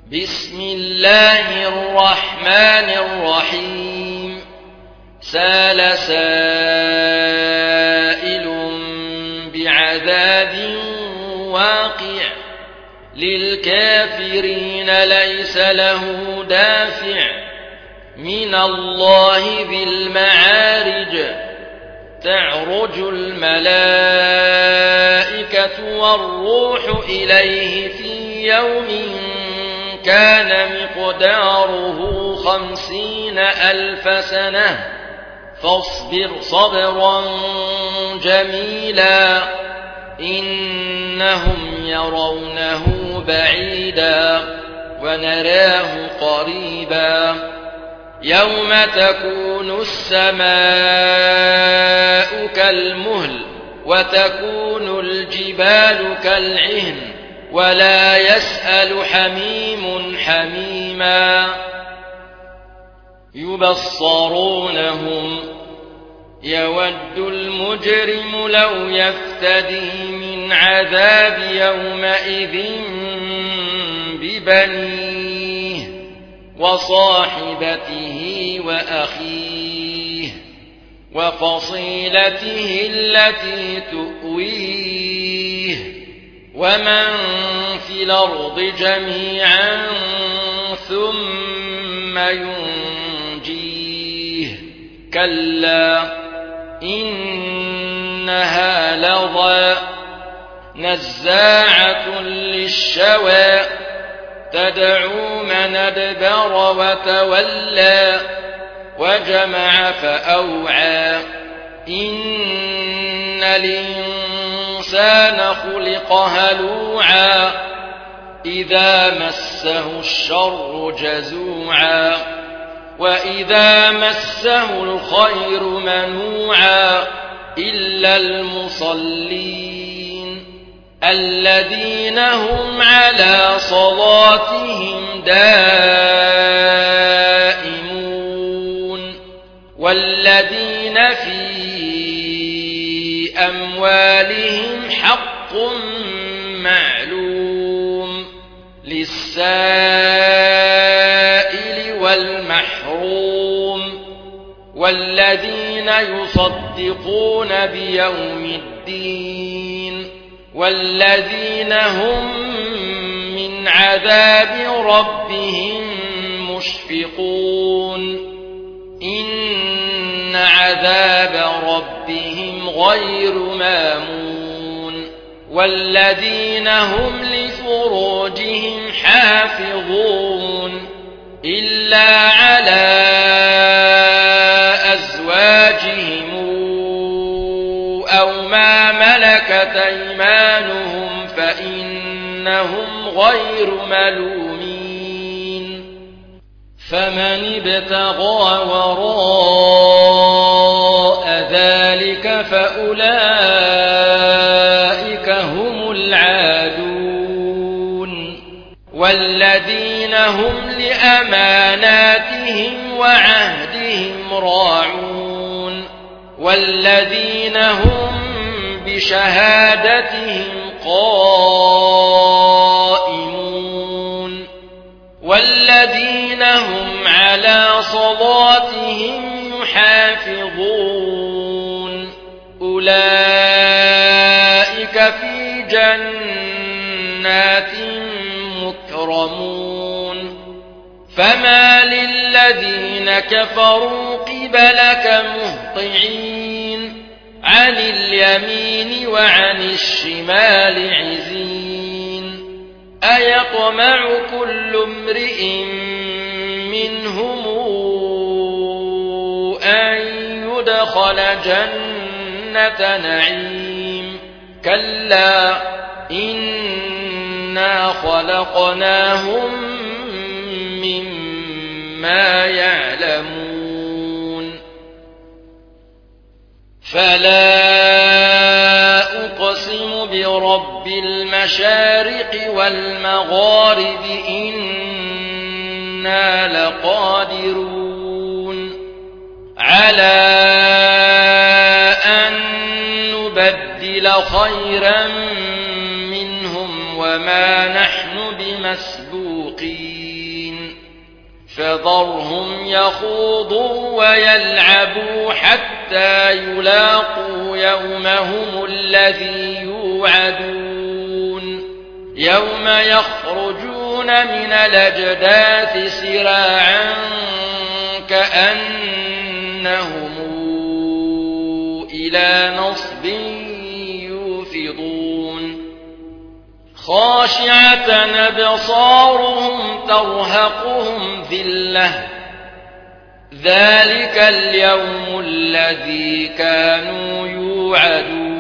بسم الله الرحمن الرحيم سأل سائل بعذاب واقع للكافرين ليس له دافع من الله ذي المعارج تعرج الملائكة والروح إليه في يوم كان مقداره 50,000 سنة فاصبر صبرا جميلا إنهم يرونه بعيدا ونراه قريبا يوم تكون السماء كالمهل وتكون الجبال كالعهن ولا يسأل حميم حميما يبصرونهم يود المجرم لو يفتدي من عذاب يومئذ ببنيه وصاحبته وأخيه وفصيلته التي تؤويه ومن في الأرض جميعا ثم ينجيه كلا إنها لظى نزاعة للشوى تدعو من أدبر وتولى وجمع فأوعى إن الإنسان خلق هلوعا إذا مسه الشر جزوعا وإذا مسه الخير منوعا إلا المصلين الذين هم على صلاتهم دائمون والذين في أموالهم حق معلوم للسائل والمحروم والذين يصدقون بيوم الدين والذين هم من عذاب ربهم مشفقون إن عذاب ربهم غير مامون والذين هم لفروجهم حافظون إلا على أزواجهم أو ما ملكت أيمانهم فإنهم غير ملومين فمن ابتغى وراء ذلك فأولئك هم العادون والذين هم لأماناتهم وعهدهم راعون والذين هم بشهادتهم قائمون والذين هم على صلاتهم يحافظون أولئك في جنات مكرمون فما للذين كفروا قبلك مهطعين عن اليمين وعن الشمال عزين أيطمع كل امرئ منهم أن يدخل جنة نعيم كلا إنا خلقناهم مما يعلمون فلا أقسم برب المشارق والمغارب إنا لقادرون على أن نبدل خيرا منهم وما نحن بمسبوقين فذرهم يخوضوا ويلعبوا حتى يلاقوا يومهم الذي يوعدون يوم يخرجون من الأجداث سراعا كأنهم إلى نصب يوفضون خاشعة أبصارهم ترهقهم ذلة ذلك اليوم الذي كانوا يوعدون